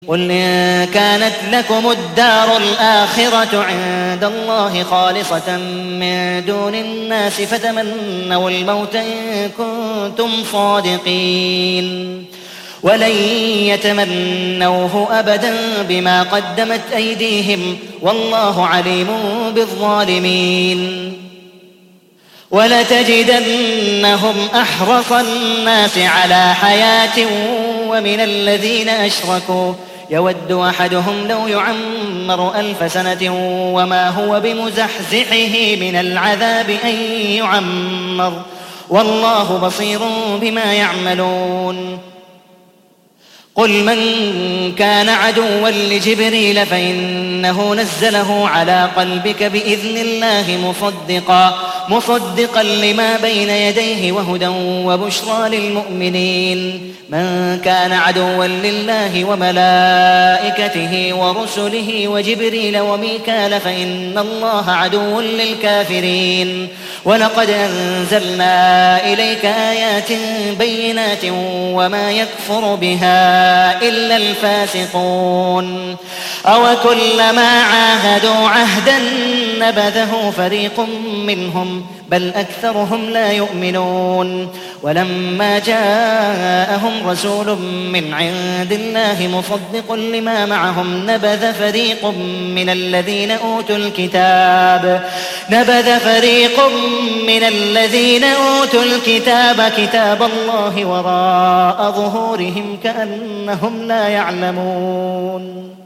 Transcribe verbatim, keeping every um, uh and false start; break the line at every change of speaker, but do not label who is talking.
قل إن كانت لكم الدار الآخرة عند الله خالصة من دون الناس فتمنوا الموت إن كنتم صادقين ولن يتمنوه أبدا بما قدمت أيديهم والله عليم بالظالمين. ولتجدنهم أحرص الناس على حياة ومن الذين أشركوا يود أحدهم لو يعمر ألف سنة وما هو بمزحزحه من العذاب أن يعمر والله بصير بما يعملون. قل من كان عدوا لجبريل فإنه نزله على قلبك بإذن الله مصدقا مصدقا لما بين يديه وهدى وبشرى للمؤمنين. من كان عدوا لله وملائكته ورسله وجبريل وميكال فإن الله عدو للكافرين. ولقد أنزلنا إليك آيات بينات وما يكفر بها إلا الفاسقون. أو كلما عاهدوا عهدا نبذه فريق منهم بل أكثرهم لا يؤمنون. ولما جاءهم رسول من عند الله مصدق لما معهم نبذ فريق من الذين أوتوا الكتاب نبذ فريق من الذين أوتوا الكتاب كتاب الله وراء ظهورهم كأنهم لا يعلمون.